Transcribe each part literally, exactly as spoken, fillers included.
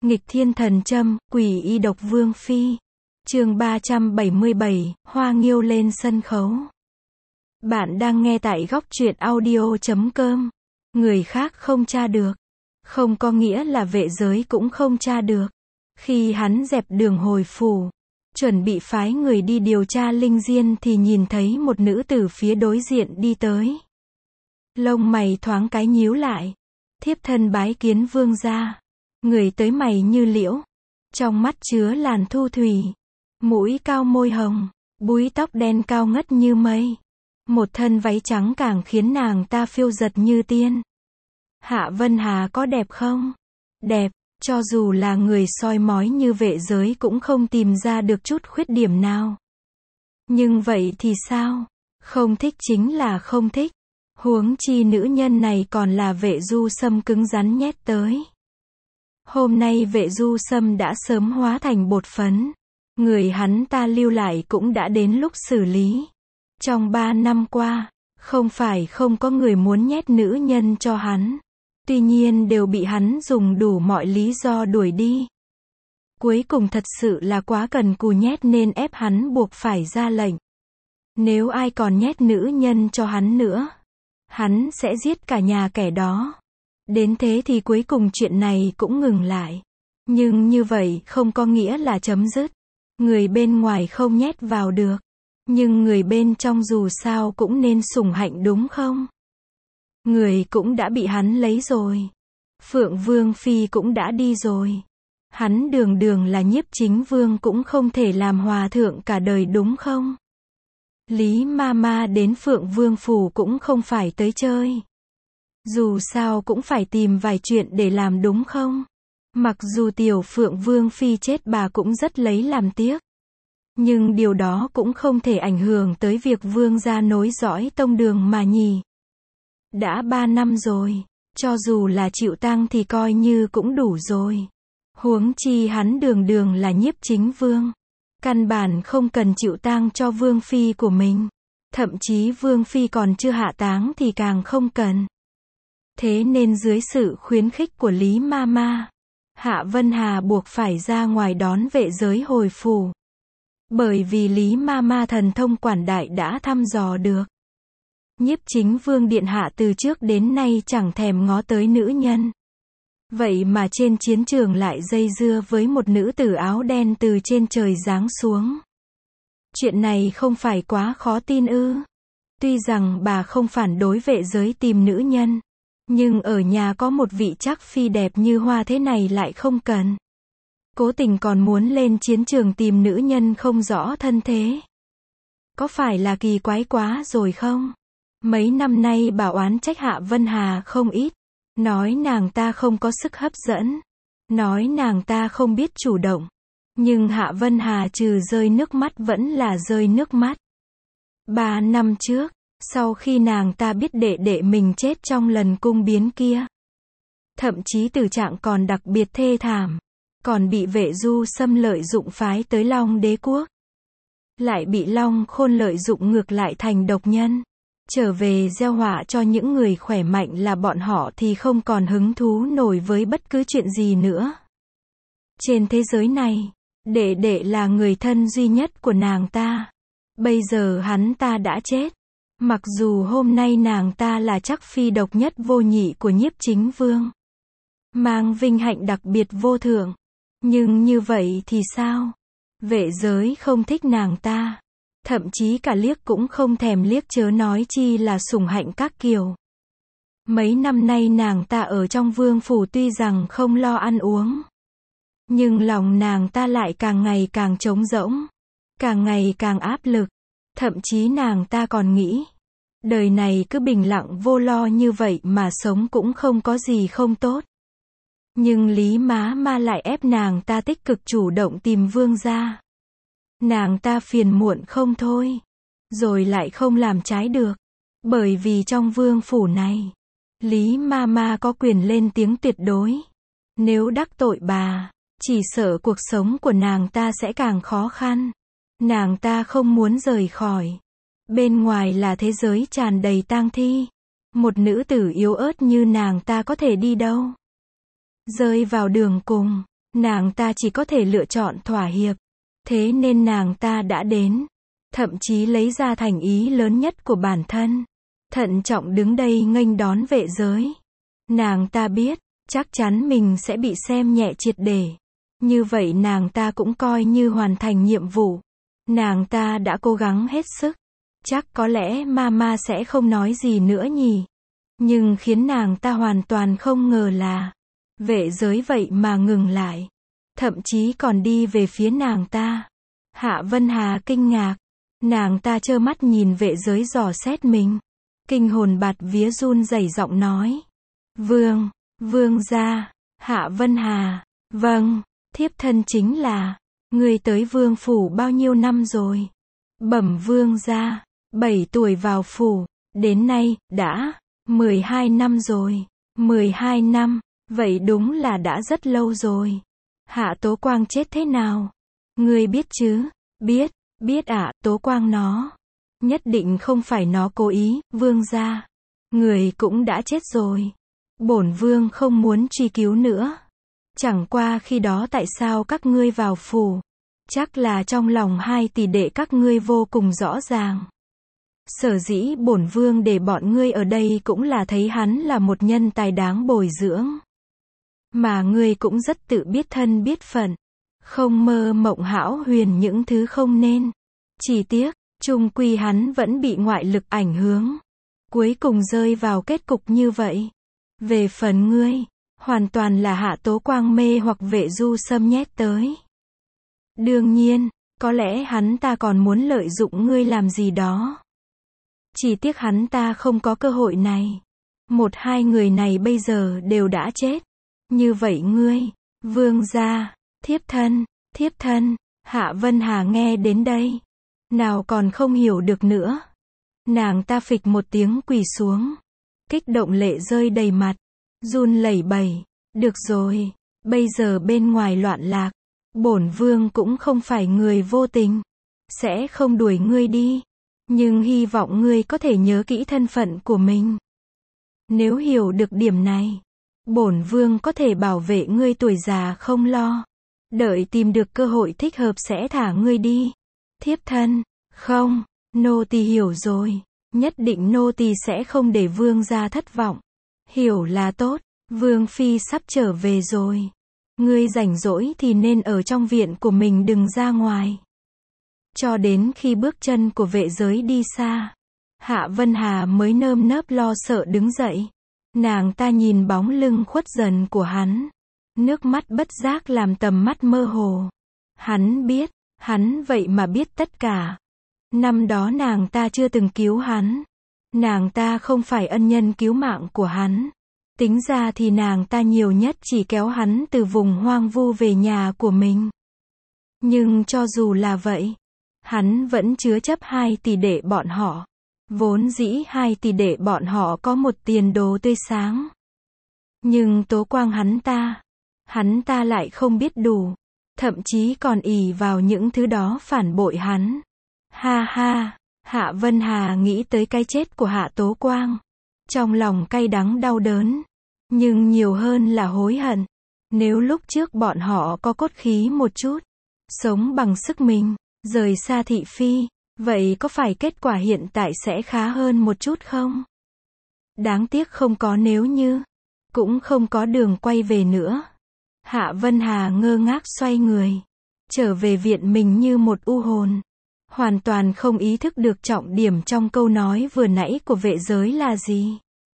Nghịch thiên thần châm, quỷ y độc vương phi. Chương ba trăm bảy mươi bảy, Hoa Nghiêu lên sân khấu. Bạn đang nghe tại góc truyện audio chấm com. Người khác không tra được, không có nghĩa là vệ giới cũng không tra được. Khi hắn dẹp đường hồi phủ, chuẩn bị phái người đi điều tra linh diên thì nhìn thấy một nữ tử phía đối diện đi tới. Lông mày thoáng cái nhíu lại. Thiếp thân bái kiến vương gia. Người tới mày như liễu, trong mắt chứa làn thu thủy, mũi cao môi hồng, búi tóc đen cao ngất như mây. Một thân váy trắng càng khiến nàng ta phiêu giật như tiên. Hạ Vân Hà có đẹp không? Đẹp, cho dù là người soi mói như vệ giới cũng không tìm ra được chút khuyết điểm nào. Nhưng vậy thì sao? Không thích chính là không thích. Huống chi nữ nhân này còn là Vệ Du Sâm cứng rắn nhét tới. Hôm nay Vệ Du Sâm đã sớm hóa thành bột phấn. Người hắn ta lưu lại cũng đã đến lúc xử lý. Trong ba năm qua, không phải không có người muốn nhét nữ nhân cho hắn. Tuy nhiên đều bị hắn dùng đủ mọi lý do đuổi đi. Cuối cùng thật sự là quá cần cù nhét nên ép hắn buộc phải ra lệnh. Nếu ai còn nhét nữ nhân cho hắn nữa, hắn sẽ giết cả nhà kẻ đó. Đến thế thì cuối cùng chuyện này cũng ngừng lại. Nhưng như vậy không có nghĩa là chấm dứt. Người bên ngoài không nhét vào được. Nhưng người bên trong dù sao cũng nên sủng hạnh đúng không? Người cũng đã bị hắn lấy rồi. Phượng Vương Phi cũng đã đi rồi. Hắn đường đường là Nhiếp Chính Vương cũng không thể làm hòa thượng cả đời đúng không? Lý ma ma đến Phượng Vương Phủ cũng không phải tới chơi. Dù sao cũng phải tìm vài chuyện để làm đúng không? Mặc dù tiểu Phượng Vương Phi chết bà cũng rất lấy làm tiếc. Nhưng điều đó cũng không thể ảnh hưởng tới việc vương gia nối dõi tông đường mà nhỉ. Đã ba năm rồi, cho dù là chịu tang thì coi như cũng đủ rồi. Huống chi hắn đường đường là Nhiếp Chính Vương. Căn bản không cần chịu tang cho Vương Phi của mình. Thậm chí Vương Phi còn chưa hạ táng thì càng không cần. Thế nên dưới sự khuyến khích của Lý ma ma, Hạ Vân Hà buộc phải ra ngoài đón vệ giới hồi phủ. Bởi vì Lý ma ma thần thông quảng đại đã thăm dò được. Nhiếp Chính Vương điện hạ từ trước đến nay chẳng thèm ngó tới nữ nhân. Vậy mà trên chiến trường lại dây dưa với một nữ tử áo đen từ trên trời giáng xuống. Chuyện này không phải quá khó tin ư? Tuy rằng bà không phản đối vệ giới tìm nữ nhân, nhưng ở nhà có một vị trác phi đẹp như hoa thế này lại không cần. Cố tình còn muốn lên chiến trường tìm nữ nhân không rõ thân thế. Có phải là kỳ quái quá rồi không? Mấy năm nay bà oán trách Hạ Vân Hà không ít. Nói nàng ta không có sức hấp dẫn. Nói nàng ta không biết chủ động. Nhưng Hạ Vân Hà trừ rơi nước mắt vẫn là rơi nước mắt. Ba năm trước, sau khi nàng ta biết đệ đệ mình chết trong lần cung biến kia. Thậm chí tử trạng còn đặc biệt thê thảm. Còn bị Vệ Du Sâm lợi dụng phái tới Long Đế Quốc. Lại bị Long Khôn lợi dụng ngược lại thành độc nhân. Trở về gieo họa cho những người khỏe mạnh là bọn họ thì không còn hứng thú nổi với bất cứ chuyện gì nữa. Trên thế giới này, đệ đệ là người thân duy nhất của nàng ta. Bây giờ hắn ta đã chết. Mặc dù hôm nay nàng ta là trác phi độc nhất vô nhị của Nhiếp Chính Vương. Mang vinh hạnh đặc biệt vô thượng. Nhưng như vậy thì sao? Vệ giới không thích nàng ta. Thậm chí cả liếc cũng không thèm liếc chớ nói chi là sủng hạnh các kiểu. Mấy năm nay nàng ta ở trong vương phủ tuy rằng không lo ăn uống. Nhưng lòng nàng ta lại càng ngày càng trống rỗng. Càng ngày càng áp lực. Thậm chí nàng ta còn nghĩ. Đời này cứ bình lặng vô lo như vậy mà sống cũng không có gì không tốt. Nhưng Lý má ma lại ép nàng ta tích cực chủ động tìm vương gia. Nàng ta phiền muộn không thôi. Rồi lại không làm trái được. Bởi vì trong vương phủ này, Lý ma ma có quyền lên tiếng tuyệt đối. Nếu đắc tội bà, chỉ sợ cuộc sống của nàng ta sẽ càng khó khăn. Nàng ta không muốn rời khỏi. Bên ngoài là thế giới tràn đầy tang thi. Một nữ tử yếu ớt như nàng ta có thể đi đâu? Rơi vào đường cùng, Nàng ta chỉ có thể lựa chọn thỏa hiệp. Thế nên nàng ta đã đến. Thậm chí lấy ra thành ý lớn nhất của bản thân. Thận trọng đứng đây nghênh đón vệ giới. Nàng ta biết, chắc chắn mình sẽ bị xem nhẹ triệt để. Như vậy nàng ta cũng coi như hoàn thành nhiệm vụ. Nàng ta đã cố gắng hết sức. Chắc có lẽ mama sẽ không nói gì nữa nhỉ. Nhưng khiến nàng ta hoàn toàn không ngờ là vệ giới vậy mà ngừng lại. Thậm chí còn đi về phía nàng ta. Hạ Vân Hà kinh ngạc. Nàng ta trơ mắt nhìn vệ giới dò xét mình. Kinh hồn bạt vía run rẩy giọng nói. Vương, vương gia. Hạ Vân Hà. Vâng, thiếp thân chính là. Người tới vương phủ bao nhiêu năm rồi? Bẩm vương gia. Bảy tuổi vào phủ. Đến nay, đã mười hai năm rồi. mười hai năm. Vậy đúng là đã rất lâu rồi. Hạ Tố Quang chết thế nào? Ngươi biết chứ? Biết, biết ạ, à, Tố Quang nó. Nhất định không phải nó cố ý, vương gia. Người cũng đã chết rồi. Bổn vương không muốn truy cứu nữa. Chẳng qua khi đó tại sao các ngươi vào phủ? Chắc là trong lòng hai tỷ đệ các ngươi vô cùng rõ ràng. Sở dĩ bổn vương để bọn ngươi ở đây cũng là thấy hắn là một nhân tài đáng bồi dưỡng. Mà ngươi cũng rất tự biết thân biết phận. Không mơ mộng hão huyền những thứ không nên. Chỉ tiếc, chung quy hắn vẫn bị ngoại lực ảnh hưởng. Cuối cùng rơi vào kết cục như vậy. Về phần ngươi, hoàn toàn là Hạ Tố Quang mê hoặc Vệ Du Sâm nhét tới. Đương nhiên, có lẽ hắn ta còn muốn lợi dụng ngươi làm gì đó. Chỉ tiếc hắn ta không có cơ hội này. Một hai người này bây giờ đều đã chết. Như vậy ngươi, vương gia, thiếp thân, thiếp thân, Hạ Vân Hà nghe đến đây. Nào còn không hiểu được nữa. Nàng ta phịch một tiếng quỳ xuống. Kích động lệ rơi đầy mặt. Run lẩy bẩy. Được rồi, bây giờ bên ngoài loạn lạc. Bổn vương cũng không phải người vô tình. Sẽ không đuổi ngươi đi. Nhưng hy vọng ngươi có thể nhớ kỹ thân phận của mình. Nếu hiểu được điểm này, bổn vương có thể bảo vệ ngươi tuổi già không lo. Đợi tìm được cơ hội thích hợp sẽ thả ngươi đi. Thiếp thân, không, nô tỳ hiểu rồi. Nhất định nô tỳ sẽ không để vương gia thất vọng. Hiểu là tốt, vương phi sắp trở về rồi. Ngươi rảnh rỗi thì nên ở trong viện của mình đừng ra ngoài. Cho đến khi bước chân của vệ giới đi xa, Hạ Vân Hà mới nơm nớp lo sợ đứng dậy. Nàng ta nhìn bóng lưng khuất dần của hắn. Nước mắt bất giác làm tầm mắt mơ hồ. Hắn biết, hắn vậy mà biết tất cả. Năm đó nàng ta chưa từng cứu hắn. Nàng ta không phải ân nhân cứu mạng của hắn. Tính ra thì nàng ta nhiều nhất chỉ kéo hắn từ vùng hoang vu về nhà của mình. Nhưng cho dù là vậy, hắn vẫn chứa chấp hai tỷ đệ bọn họ. Vốn dĩ hai tỷ đệ bọn họ có một tiền đồ tươi sáng. Nhưng Tố Quang hắn ta, hắn ta lại không biết đủ. Thậm chí còn ỷ vào những thứ đó phản bội hắn. Ha ha, Hạ Vân Hà nghĩ tới cái chết của Hạ Tố Quang. Trong lòng cay đắng đau đớn. Nhưng nhiều hơn là hối hận. Nếu lúc trước bọn họ có cốt khí một chút, sống bằng sức mình, rời xa thị phi, vậy có phải kết quả hiện tại sẽ khá hơn một chút không? Đáng tiếc không có nếu như, cũng không có đường quay về nữa. Hạ Vân Hà ngơ ngác xoay người, trở về viện mình như một u hồn. Hoàn toàn không ý thức được trọng điểm trong câu nói vừa nãy của vệ giới là gì.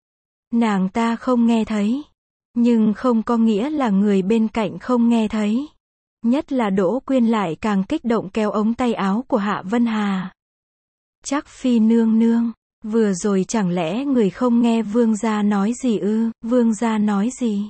Nàng ta không nghe thấy, nhưng không có nghĩa là người bên cạnh không nghe thấy. Nhất là Đỗ Quyên lại càng kích động kéo ống tay áo của Hạ Vân Hà. Chắc phi nương nương, vừa rồi chẳng lẽ người không nghe vương gia nói gì ư? Vương gia nói gì?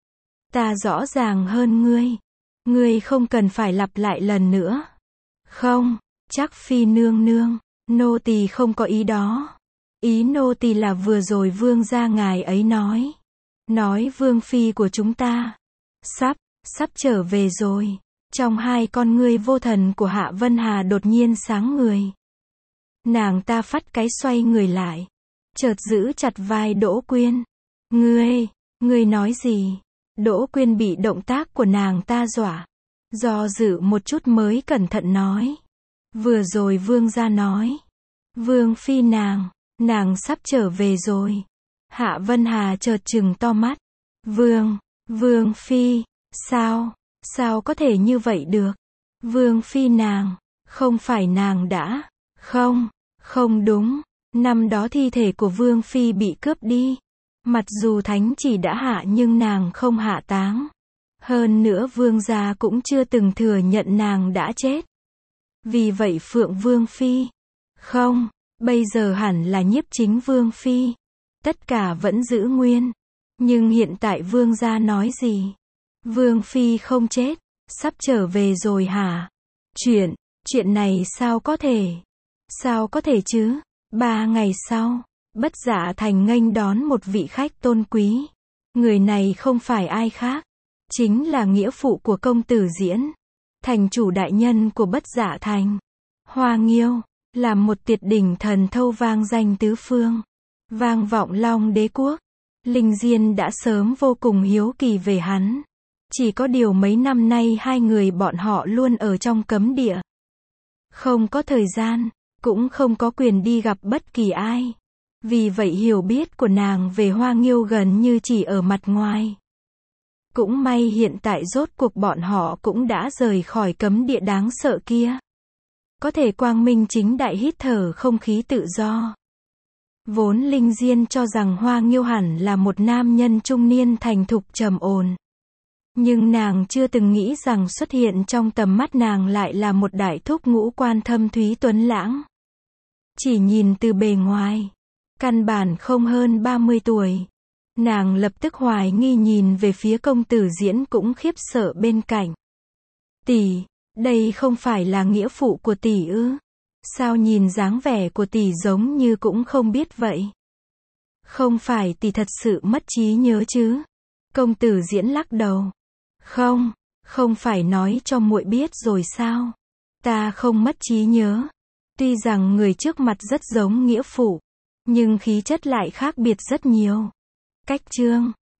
Ta rõ ràng hơn ngươi. Ngươi không cần phải lặp lại lần nữa. Không, chắc phi nương nương, nô tỳ không có ý đó. Ý nô tỳ là vừa rồi vương gia ngài ấy nói. Nói vương phi của chúng ta sắp, sắp trở về rồi. Trong hai con ngươi vô thần của Hạ Vân Hà đột nhiên sáng người. Nàng ta phát cái xoay người lại, chợt giữ chặt vai Đỗ Quyên. Ngươi, ngươi nói gì? Đỗ Quyên bị động tác của nàng ta dọa. Do dự một chút mới cẩn thận nói. Vừa rồi vương gia nói. Vương phi nàng, nàng sắp trở về rồi. Hạ Vân Hà chợt trừng to mắt. Vương, vương phi, sao, sao có thể như vậy được? Vương phi nàng, không phải nàng đã, không, không đúng, năm đó thi thể của vương phi bị cướp đi. Mặc dù thánh chỉ đã hạ nhưng nàng không hạ táng. Hơn nữa vương gia cũng chưa từng thừa nhận nàng đã chết. Vì vậy Phượng Vương phi, không, bây giờ hẳn là Nhiếp Chính Vương phi. Tất cả vẫn giữ nguyên. Nhưng hiện tại vương gia nói gì? Vương phi không chết, sắp trở về rồi hả? Chuyện, chuyện này sao có thể? Sao có thể chứ? Ba ngày sau, Bất Dạ Thành nghênh đón một vị khách tôn quý. Người này không phải ai khác, chính là nghĩa phụ của công tử Diễn, thành chủ đại nhân của Bất Dạ Thành. Hoa Nghiêu, làm một tiệt đỉnh thần thâu vang danh tứ phương, vang vọng Long Đế quốc. Linh Diên đã sớm vô cùng hiếu kỳ về hắn. Chỉ có điều mấy năm nay hai người bọn họ luôn ở trong cấm địa. Không có thời gian, cũng không có quyền đi gặp bất kỳ ai. Vì vậy hiểu biết của nàng về Hoa Nghiêu gần như chỉ ở mặt ngoài. Cũng may hiện tại rốt cuộc bọn họ cũng đã rời khỏi cấm địa đáng sợ kia. Có thể quang minh chính đại hít thở không khí tự do. Vốn Linh Diên cho rằng Hoa Nghiêu hẳn là một nam nhân trung niên thành thục trầm ổn. Nhưng nàng chưa từng nghĩ rằng xuất hiện trong tầm mắt nàng lại là một đại thúc ngũ quan thâm thúy tuấn lãng. Chỉ nhìn từ bề ngoài, căn bản không hơn ba mươi tuổi. Nàng lập tức hoài nghi nhìn về phía công tử Diễn cũng khiếp sợ bên cạnh. Tỷ, đây không phải là nghĩa phụ của tỷ ư? Sao nhìn dáng vẻ của tỷ giống như cũng không biết vậy? Không phải tỷ thật sự mất trí nhớ chứ? Công tử Diễn lắc đầu. Không, không phải nói cho muội biết rồi sao? Ta không mất trí nhớ. Tuy rằng người trước mặt rất giống nghĩa phụ, nhưng khí chất lại khác biệt rất nhiều. Cách chương